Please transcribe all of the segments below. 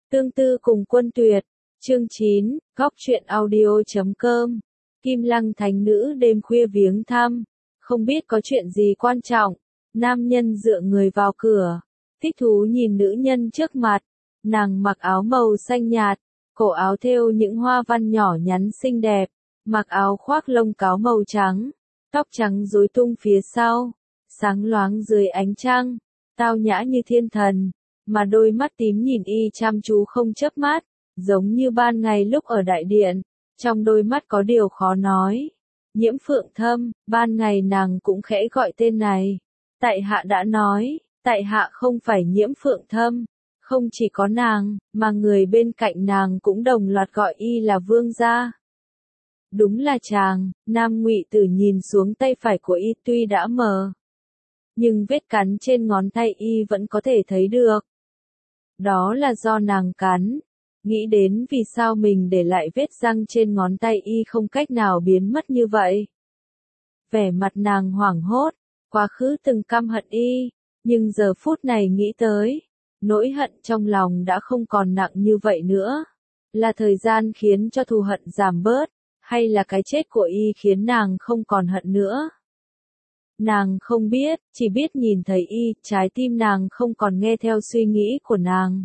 Tương tư cùng Quân Tuyệt, chương 9, góc truyện audio.com. Kim Lăng thánh nữ đêm khuya viếng thăm, không biết có chuyện gì quan trọng. Nam nhân dựa người vào cửa, thích thú nhìn nữ nhân trước mặt. Nàng mặc áo màu xanh nhạt, cổ áo thêu những hoa văn nhỏ nhắn xinh đẹp, mặc áo khoác lông cáo màu trắng, tóc trắng rối tung phía sau, sáng loáng dưới ánh trăng, tao nhã như thiên thần, mà đôi mắt tím nhìn y chăm chú không chớp mắt, giống như ban ngày lúc ở đại điện, trong đôi mắt có điều khó nói. Nhiễm Phượng Thâm, ban ngày nàng cũng khẽ gọi tên này. Tại hạ đã nói, tại hạ không phải Nhiễm Phượng Thâm, không chỉ có nàng, mà người bên cạnh nàng cũng đồng loạt gọi y là vương gia. Đúng là chàng. Nam Ngụy Tử nhìn xuống tay phải của y, tuy đã mờ, nhưng vết cắn trên ngón tay y vẫn có thể thấy được. Đó là do nàng cắn. Nghĩ đến vì sao mình để lại vết răng trên ngón tay y không cách nào biến mất như vậy. Vẻ mặt nàng hoảng hốt, quá khứ từng căm hận y, nhưng giờ phút này nghĩ tới, nỗi hận trong lòng đã không còn nặng như vậy nữa. Là thời gian khiến cho thù hận giảm bớt, hay là cái chết của y khiến nàng không còn hận nữa? Nàng không biết, chỉ biết nhìn thấy y, trái tim nàng không còn nghe theo suy nghĩ của nàng.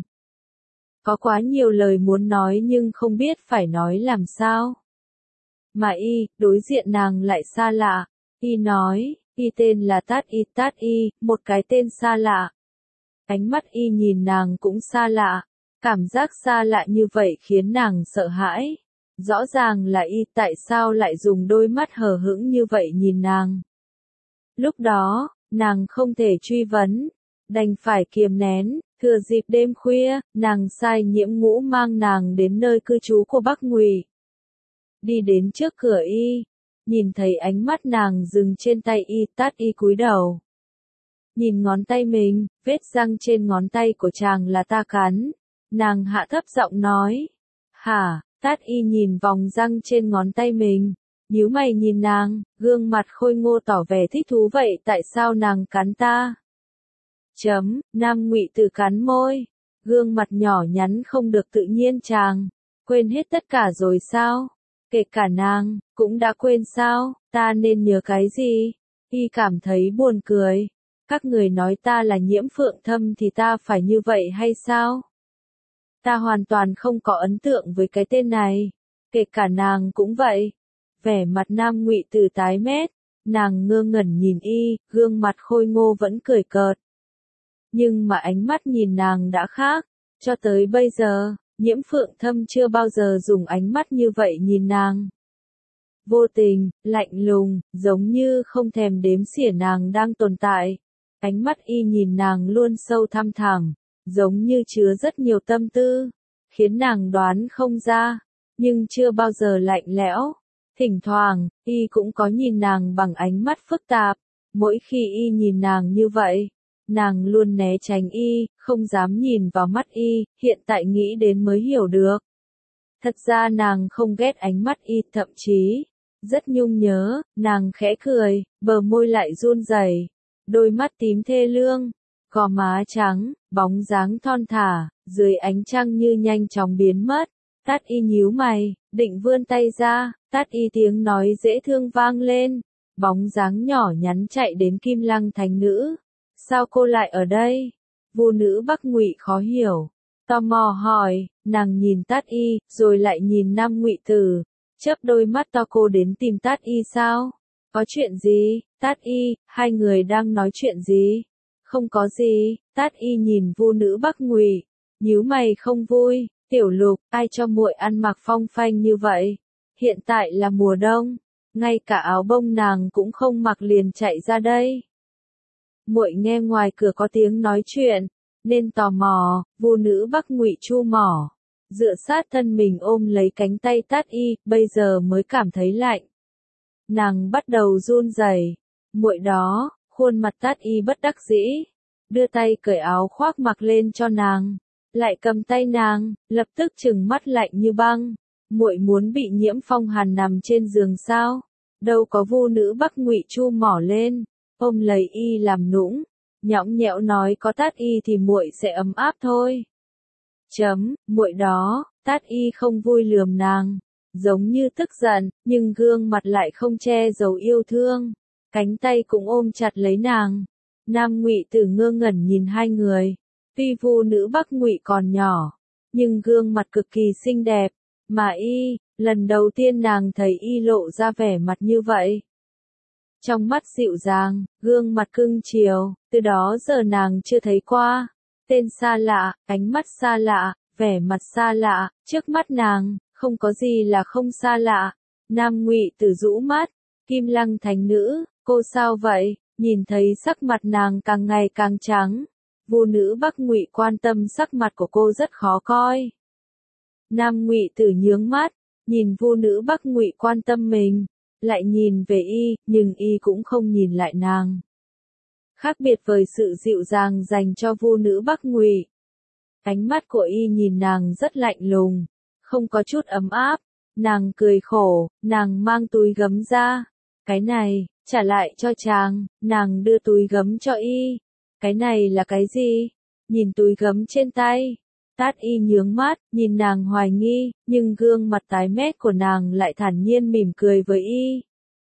Có quá nhiều lời muốn nói nhưng không biết phải nói làm sao. Mà y, đối diện nàng lại xa lạ. Y nói, y tên là Tát Y, một cái tên xa lạ. Ánh mắt y nhìn nàng cũng xa lạ. Cảm giác xa lạ như vậy khiến nàng sợ hãi. Rõ ràng là y, tại sao lại dùng đôi mắt hờ hững như vậy nhìn nàng. Lúc đó, nàng không thể truy vấn, đành phải kiềm nén. Thừa dịp đêm khuya, nàng sai Nhiễm Ngũ mang nàng đến nơi cư trú của Bắc Ngụy. Đi đến trước cửa y, nhìn thấy ánh mắt nàng dừng trên tay y, Tát Y cúi đầu. Nhìn ngón tay mình, vết răng trên ngón tay của chàng là ta cắn. Nàng hạ thấp giọng nói. Hả? Tát Y nhìn vòng răng trên ngón tay mình, nhíu mày nhìn nàng, gương mặt khôi ngô tỏ vẻ thích thú vậy tại sao nàng cắn ta? Nam Ngụy Tử cắn môi, gương mặt nhỏ nhắn không được tự nhiên chàng, quên hết tất cả rồi sao? Kể cả nàng, cũng đã quên sao? Ta nên nhớ cái gì? Y cảm thấy buồn cười. Các người nói ta là Nhiễm Phượng Thâm thì ta phải như vậy hay sao? Ta hoàn toàn không có ấn tượng với cái tên này. Kể cả nàng cũng vậy. Vẻ mặt Nam Ngụy Tử tái mét, nàng ngơ ngẩn nhìn y, gương mặt khôi ngô vẫn cười cợt. Nhưng mà ánh mắt nhìn nàng đã khác. Cho tới bây giờ, Nhiễm Phượng Thâm chưa bao giờ dùng ánh mắt như vậy nhìn nàng. Vô tình, lạnh lùng, giống như không thèm đếm xỉa nàng đang tồn tại. Ánh mắt y nhìn nàng luôn sâu thăm thẳm, giống như chứa rất nhiều tâm tư, khiến nàng đoán không ra, nhưng chưa bao giờ lạnh lẽo. Thỉnh thoảng, y cũng có nhìn nàng bằng ánh mắt phức tạp. Mỗi khi y nhìn nàng như vậy, nàng luôn né tránh y, không dám nhìn vào mắt y, hiện tại nghĩ đến mới hiểu được. Thật ra nàng không ghét ánh mắt y, thậm chí rất nhung nhớ. Nàng khẽ cười, bờ môi lại run rẩy, đôi mắt tím thê lương, gò má trắng, bóng dáng thon thả, dưới ánh trăng như nhanh chóng biến mất. Tát Y nhíu mày, định vươn tay ra, Tát Y tiếng nói dễ thương vang lên, bóng dáng nhỏ nhắn chạy đến Kim Lăng thánh nữ. Sao cô lại ở đây? Vô nữ Bắc Ngụy khó hiểu, tò mò hỏi. Nàng nhìn Tát Y, rồi lại nhìn Nam Ngụy Tử, chớp đôi mắt to. Cô đến tìm Tát Y sao? Có chuyện gì? Tát Y, hai người đang nói chuyện gì? Không có gì. Tát Y nhìn vô nữ Bắc Ngụy, nhíu mày không vui. Tiểu Lục, ai cho muội ăn mặc phong phanh như vậy? Hiện tại là mùa đông, ngay cả áo bông nàng cũng không mặc liền chạy ra đây. Muội nghe ngoài cửa có tiếng nói chuyện, nên tò mò. Vô nữ Bắc Ngụy chu mỏ, dựa sát thân mình ôm lấy cánh tay Tát Y, bây giờ mới cảm thấy lạnh. Nàng bắt đầu run rẩy. Muội đó. Khuôn mặt Tát Y bất đắc dĩ, đưa tay cởi áo khoác mặc lên cho nàng, lại cầm tay nàng, lập tức trừng mắt lạnh như băng. Muội muốn bị nhiễm phong hàn nằm trên giường sao? Đâu có. Vô nữ Bắc Ngụy chu mỏ lên, ôm lấy y làm nũng, nhõng nhẽo nói có Tát Y thì muội sẽ ấm áp thôi. Muội đó, Tát Y không vui lườm nàng, giống như tức giận, nhưng gương mặt lại không che giấu yêu thương, cánh tay cũng ôm chặt lấy nàng. Nam Ngụy Tử ngơ ngẩn nhìn hai người, tuy Vu nữ Bắc Ngụy còn nhỏ, nhưng gương mặt cực kỳ xinh đẹp, mà Y, lần đầu tiên nàng thấy Y lộ ra vẻ mặt như vậy. Trong mắt dịu dàng, gương mặt cưng chiều, từ đó giờ nàng chưa thấy qua. Tên xa lạ, ánh mắt xa lạ, vẻ mặt xa lạ, trước mắt nàng, không có gì là không xa lạ. Nam Ngụy Tử rũ mắt, Kim Lăng Thánh Nữ, cô sao vậy? Nhìn thấy sắc mặt nàng càng ngày càng trắng. Vu nữ Bắc Ngụy quan tâm sắc mặt của cô rất khó coi. Nam Ngụy Tử nhướng mắt, nhìn Vu nữ Bắc Ngụy quan tâm mình, lại nhìn về Y, nhưng Y cũng không nhìn lại nàng. Khác biệt với sự dịu dàng dành cho Vu nữ Bắc Ngụy, ánh mắt của Y nhìn nàng rất lạnh lùng, không có chút ấm áp. Nàng cười khổ, nàng mang túi gấm ra. Cái này, trả lại cho chàng. Nàng đưa túi gấm cho Y. Cái này là cái gì? Nhìn túi gấm trên tay, Tát Y nhướng mắt, nhìn nàng hoài nghi, nhưng gương mặt tái mét của nàng lại thản nhiên mỉm cười với Y.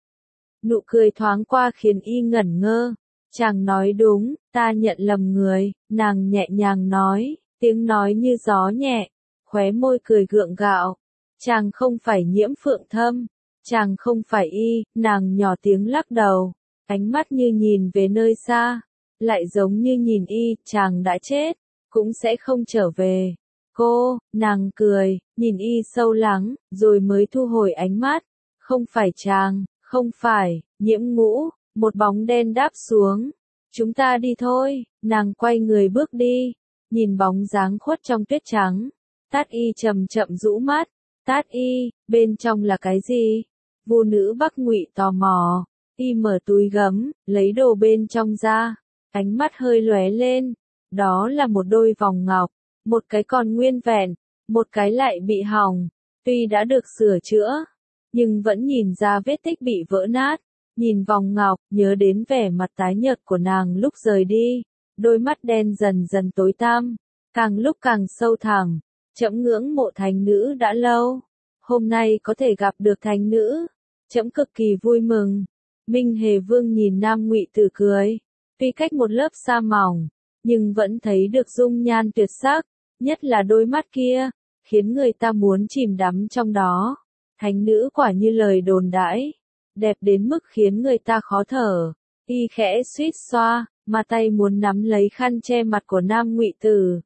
Nụ cười thoáng qua khiến Y ngẩn ngơ. Chàng nói đúng, ta nhận lầm người, nàng nhẹ nhàng nói, tiếng nói như gió nhẹ, khóe môi cười gượng gạo. Chàng không phải Nhiễm Phượng Thâm, chàng không phải Y, nàng nhỏ tiếng lắc đầu, ánh mắt như nhìn về nơi xa, lại giống như nhìn Y, chàng đã chết, cũng sẽ không trở về. Cô, nàng cười, nhìn Y sâu lắng, rồi mới thu hồi ánh mắt. Không phải chàng, không phải, Nhiễm Ngũ, một bóng đen đáp xuống. Chúng ta đi thôi, nàng quay người bước đi, nhìn bóng dáng khuất trong tuyết trắng. Tát Y chậm chậm rũ mắt, Tát Y, bên trong là cái gì? Vu nữ Bắc Ngụy tò mò, Y mở túi gấm, lấy đồ bên trong ra, ánh mắt hơi lóe lên. Đó là một đôi vòng ngọc, một cái còn nguyên vẹn, một cái lại bị hỏng, tuy đã được sửa chữa, nhưng vẫn nhìn ra vết tích bị vỡ nát. Nhìn vòng ngọc, nhớ đến vẻ mặt tái nhợt của nàng lúc rời đi, đôi mắt đen dần dần tối tăm, càng lúc càng sâu thẳm. Trẫm ngưỡng mộ thánh nữ đã lâu, hôm nay có thể gặp được thánh nữ, trẫm cực kỳ vui mừng. Minh Hề Vương nhìn Nam Ngụy Tử cười, tuy cách một lớp sa mỏng, nhưng vẫn thấy được dung nhan tuyệt sắc, nhất là đôi mắt kia, khiến người ta muốn chìm đắm trong đó. Thánh nữ quả như lời đồn đãi, đẹp đến mức khiến người ta khó thở. Y khẽ suýt xoa, mà tay muốn nắm lấy khăn che mặt của Nam Ngụy Tử.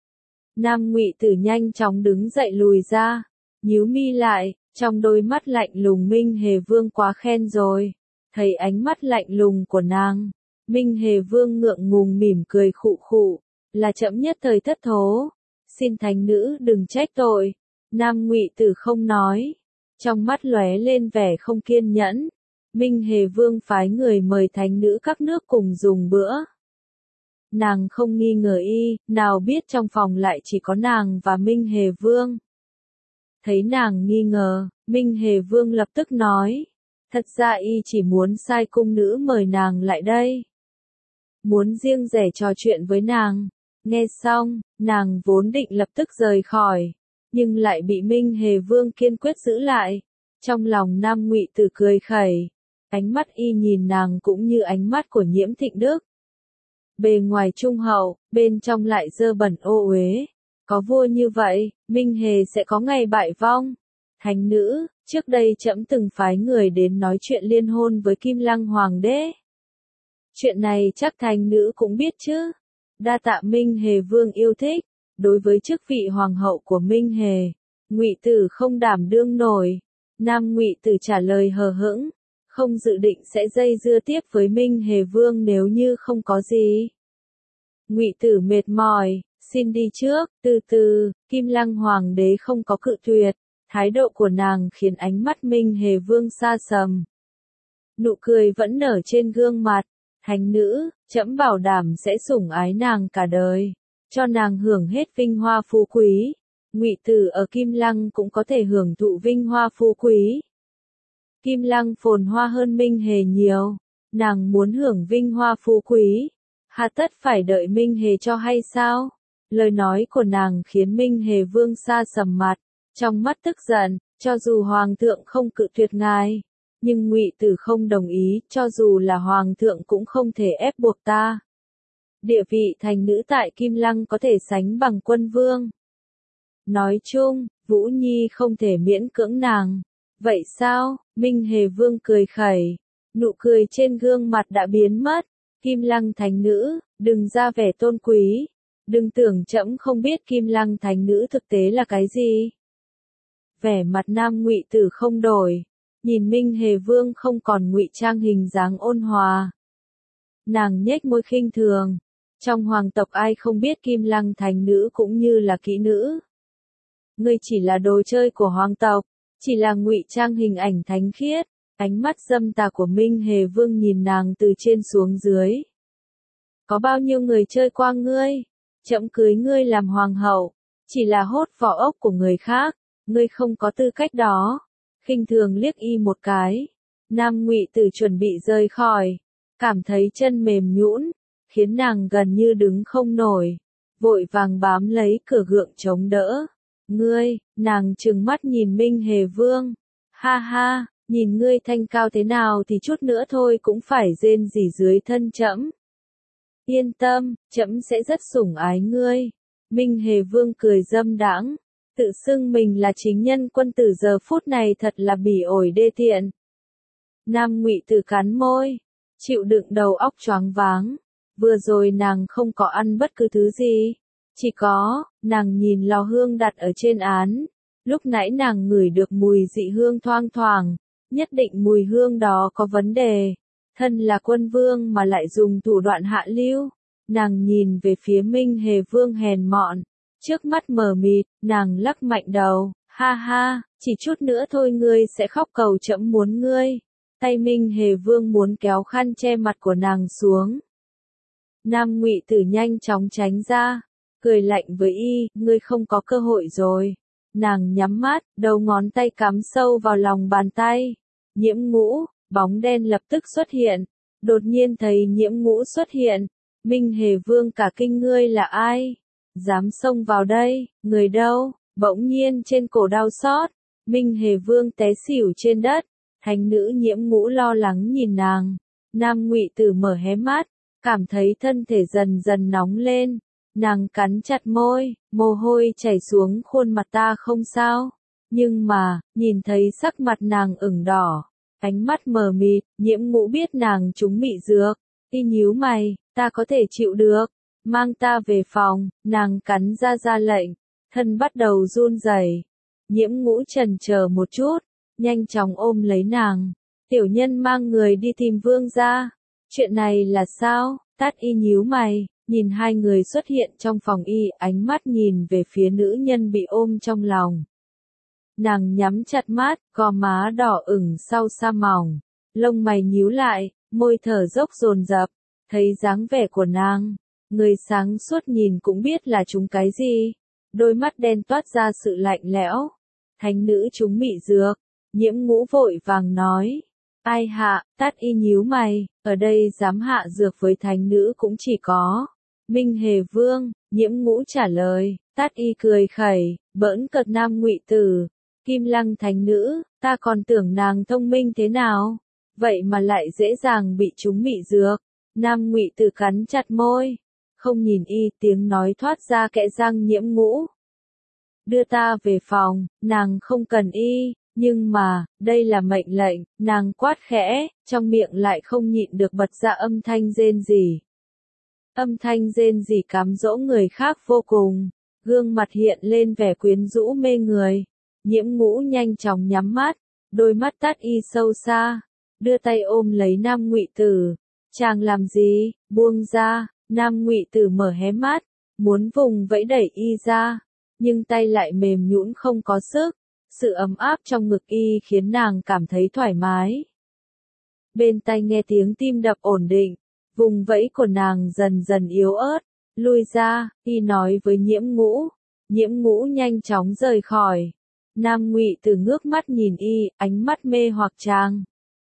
Nam Ngụy Tử nhanh chóng đứng dậy lùi ra, nhíu mi lại, trong đôi mắt lạnh lùng. Minh Hề Vương quá khen rồi. Thấy ánh mắt lạnh lùng của nàng, Minh Hề Vương ngượng ngùng mỉm cười khụ khụ, là trẫm nhất thời thất thố, xin thánh nữ đừng trách tội. Nam Ngụy Tử không nói, trong mắt lóe lên vẻ không kiên nhẫn. Minh Hề Vương phái người mời thánh nữ các nước cùng dùng bữa. Nàng không nghi ngờ Y, nào biết trong phòng lại chỉ có nàng và Minh Hề Vương. Thấy nàng nghi ngờ, Minh Hề Vương lập tức nói, thật ra Y chỉ muốn sai cung nữ mời nàng lại đây, muốn riêng rẽ trò chuyện với nàng. Nghe xong, nàng vốn định lập tức rời khỏi, nhưng lại bị Minh Hề Vương kiên quyết giữ lại. Trong lòng Nam Ngụy Tử cười khẩy, ánh mắt Y nhìn nàng cũng như ánh mắt của Nhiễm Thịnh Đức. Bề ngoài trung hậu, bên trong lại dơ bẩn ô uế. Có vua như vậy, Minh Hề sẽ có ngày bại vong. Thánh nữ, trước đây trẫm từng phái người đến nói chuyện liên hôn với Kim Lăng Hoàng đế. Chuyện này chắc thánh nữ cũng biết chứ. Đa tạ Minh Hề Vương yêu thích. Đối với chức vị hoàng hậu của Minh Hề, Ngụy Tử không đảm đương nổi. Nam Ngụy Tử trả lời hờ hững, không dự định sẽ dây dưa tiếp với Minh Hề Vương nếu như không có gì. Ngụy Tử mệt mỏi, xin đi trước. Từ từ, Kim Lăng Hoàng đế không có cự tuyệt, thái độ của nàng khiến ánh mắt Minh Hề Vương xa sầm. Nụ cười vẫn nở trên gương mặt. Thánh nữ, trẫm bảo đảm sẽ sủng ái nàng cả đời, cho nàng hưởng hết vinh hoa phú quý. Ngụy Tử ở Kim Lăng cũng có thể hưởng thụ vinh hoa phú quý. Kim Lăng phồn hoa hơn Minh Hề nhiều, nàng muốn hưởng vinh hoa phú quý, hà tất phải đợi Minh Hề cho hay sao? Lời nói của nàng khiến Minh Hề Vương sa sầm mặt, trong mắt tức giận, cho dù hoàng thượng không cự tuyệt ngài, nhưng Ngụy Tử không đồng ý, cho dù là hoàng thượng cũng không thể ép buộc ta. Địa vị thành nữ tại Kim Lăng có thể sánh bằng quân vương. Nói chung, Vũ Nhi không thể miễn cưỡng nàng. Vậy sao? Minh Hề Vương cười khẩy, nụ cười trên gương mặt đã biến mất. Kim Lăng thành nữ, đừng ra vẻ tôn quý, đừng tưởng trẫm không biết Kim Lăng thành nữ thực tế là cái gì. Vẻ mặt Nam Ngụy Tử không đổi, nhìn Minh Hề Vương không còn ngụy trang hình dáng ôn hòa. Nàng nhếch môi khinh thường, trong hoàng tộc ai không biết Kim Lăng thành nữ cũng như là kỹ nữ. Ngươi chỉ là đồ chơi của hoàng tộc, chỉ là ngụy trang hình ảnh thánh khiết. Ánh mắt dâm tà của Minh Hề Vương nhìn nàng từ trên xuống dưới. Có bao nhiêu người chơi qua ngươi? Trẫm cưới ngươi làm hoàng hậu, chỉ là hốt vỏ ốc của người khác, ngươi không có tư cách đó. Khinh thường liếc y một cái. Nam Ngụy Tử chuẩn bị rời khỏi, cảm thấy chân mềm nhũn, khiến nàng gần như đứng không nổi, vội vàng bám lấy cửa gượng chống đỡ. Ngươi, nàng trừng mắt nhìn Minh Hề Vương. Ha ha, nhìn ngươi thanh cao thế nào thì chút nữa thôi cũng phải rên rỉ dưới thân trẫm. Yên tâm, trẫm sẽ rất sủng ái ngươi. Minh Hề Vương cười dâm đãng, tự xưng mình là chính nhân quân tử giờ phút này thật là bỉ ổi đê tiện. Nam Ngụy Tử cắn môi, chịu đựng đầu óc choáng váng. Vừa rồi nàng không có ăn bất cứ thứ gì. Chỉ có, nàng nhìn lò hương đặt ở trên án. Lúc nãy nàng ngửi được mùi dị hương thoang thoảng. Nhất định mùi hương đó có vấn đề. Thân là quân vương mà lại dùng thủ đoạn hạ lưu. Nàng nhìn về phía Minh Hề Vương hèn mọn. Trước mắt mờ mịt, nàng lắc mạnh đầu. Ha ha, chỉ chút nữa thôi ngươi sẽ khóc cầu trẫm muốn ngươi. Tay Minh Hề Vương muốn kéo khăn che mặt của nàng xuống. Nam Ngụy Tử nhanh chóng tránh ra, cười lạnh với y, ngươi không có cơ hội rồi. Nàng nhắm mắt, đầu ngón tay cắm sâu vào lòng bàn tay. Nhiễm Ngũ, bóng đen lập tức xuất hiện. Đột nhiên thấy Nhiễm Ngũ xuất hiện. Minh Hề Vương cả kinh, ngươi là ai? Dám xông vào đây, người đâu? Bỗng nhiên trên cổ đau xót. Minh Hề Vương té xỉu trên đất. Thánh nữ Nhiễm Ngũ lo lắng nhìn nàng. Nam Ngụy Tử mở hé mắt, cảm thấy thân thể dần dần nóng lên. Nàng cắn chặt môi, mồ hôi chảy xuống khuôn mặt. Ta không sao. Nhưng mà, nhìn thấy sắc mặt nàng ửng đỏ, ánh mắt mờ mịt, Nhiễm Ngũ biết nàng trúng mị dược. Y nhíu mày, ta có thể chịu được. Mang ta về phòng, nàng cắn ra lệnh. Thân bắt đầu run rẩy. Nhiễm Ngũ chần chờ một chút, nhanh chóng ôm lấy nàng. Tiểu nhân mang người đi tìm vương gia. Chuyện này là sao? Tát Y nhíu mày, nhìn hai người xuất hiện trong phòng y, ánh mắt nhìn về phía nữ nhân bị ôm trong lòng. Nàng nhắm chặt mắt, gò má đỏ ửng sau sa mỏng, lông mày nhíu lại, môi thở dốc dồn dập. Thấy dáng vẻ của nàng, người sáng suốt nhìn cũng biết là trúng cái gì. Đôi mắt đen toát ra sự lạnh lẽo. Thánh nữ trúng mị dược. Nhiễm Ngũ vội vàng nói. Ai hạ? Tát Y nhíu mày, ở đây dám hạ dược với thánh nữ cũng chỉ có Minh Hề Vương. Nhiễm Ngũ trả lời. Tát Y cười khẩy, bỡn cợt Nam Ngụy Tử. Kim Lăng thánh nữ, ta còn tưởng nàng thông minh thế nào, vậy mà lại dễ dàng bị trúng mị dược. Nam Ngụy Tử cắn chặt môi, không nhìn y, tiếng nói thoát ra kẽ răng. Nhiễm Ngũ, đưa ta về phòng. Nàng không cần y, nhưng mà, đây là mệnh lệnh. Nàng quát khẽ, trong miệng lại không nhịn được bật ra âm thanh rên rỉ. Âm thanh rên rỉ cám dỗ người khác vô cùng, gương mặt hiện lên vẻ quyến rũ mê người. Nhiễm Ngũ nhanh chóng nhắm mắt, đôi mắt Tát Y sâu xa, đưa tay ôm lấy Nam Ngụy Tử. Chàng làm gì? Buông ra. Nam Ngụy Tử mở hé mắt, muốn vùng vẫy đẩy y ra, nhưng tay lại mềm nhũn không có sức. Sự ấm áp trong ngực y khiến nàng cảm thấy thoải mái. Bên tai nghe tiếng tim đập ổn định, vùng vẫy của nàng dần dần yếu ớt. Lui ra, y nói với Nhiễm Ngũ. Nhiễm Ngũ nhanh chóng rời khỏi. Nam Ngụy Tử ngước mắt nhìn y, ánh mắt mê hoặc. Chàng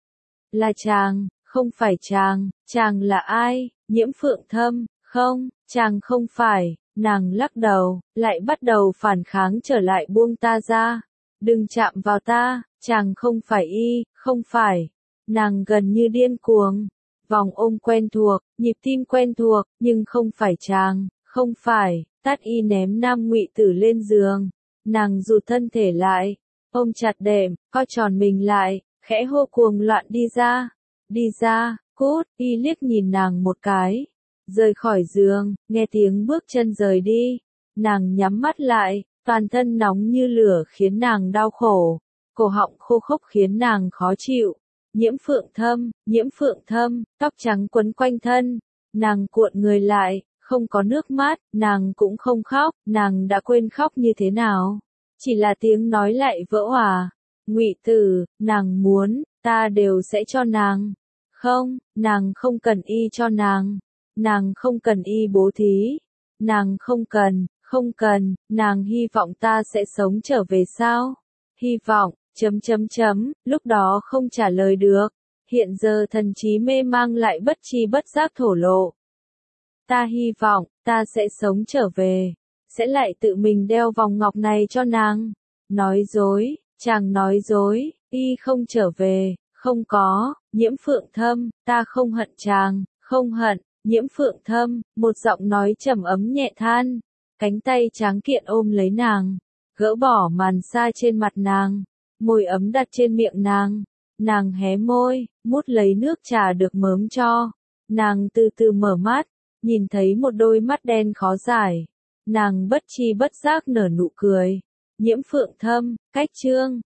là chàng, không phải chàng. Chàng là ai? Nhiễm Phượng Thâm. Không, chàng không phải. Nàng lắc đầu, lại bắt đầu phản kháng trở lại, buông ta ra. Đừng chạm vào ta, chàng không phải y, không phải. Nàng gần như điên cuồng. Vòng ôm quen thuộc, nhịp tim quen thuộc, nhưng không phải chàng, không phải. Tát y ném Nam Ngụy Tử lên giường. Nàng rụt thân thể lại, ôm chặt đệm, co tròn mình lại, khẽ hô cuồng loạn đi ra. Đi ra, cút, y liếc nhìn nàng một cái. Rời khỏi giường, nghe tiếng bước chân rời đi. Nàng nhắm mắt lại, toàn thân nóng như lửa khiến nàng đau khổ. Cổ họng khô khốc khiến nàng khó chịu. Nhiễm phượng thâm, tóc trắng quấn quanh thân. Nàng cuộn người lại, không có nước mắt, nàng cũng không khóc, nàng đã quên khóc như thế nào. Chỉ là tiếng nói lại vỡ òa. Ngụy Tử, nàng muốn, ta đều sẽ cho nàng. Không, nàng không cần y cho nàng. Nàng không cần y bố thí. Nàng không cần, nàng hy vọng ta sẽ sống trở về sao? Hy vọng, lúc đó không trả lời được. Hiện giờ thần trí mê mang lại bất tri bất giác thổ lộ. Ta hy vọng, ta sẽ sống trở về. Sẽ lại tự mình đeo vòng ngọc này cho nàng. Nói dối, chàng nói dối, y không trở về, không có, Nhiễm Phượng Thâm, ta không hận chàng, không hận, Nhiễm Phượng Thâm, một giọng nói trầm ấm nhẹ than, cánh tay tráng kiện ôm lấy nàng, gỡ bỏ màn sa trên mặt nàng, môi ấm đặt trên miệng nàng hé môi, mút lấy nước trà được mớm cho, nàng từ từ mở mắt, nhìn thấy một đôi mắt đen khó giải, nàng bất tri bất giác nở nụ cười. Nhiễm Phượng Thâm, cách chương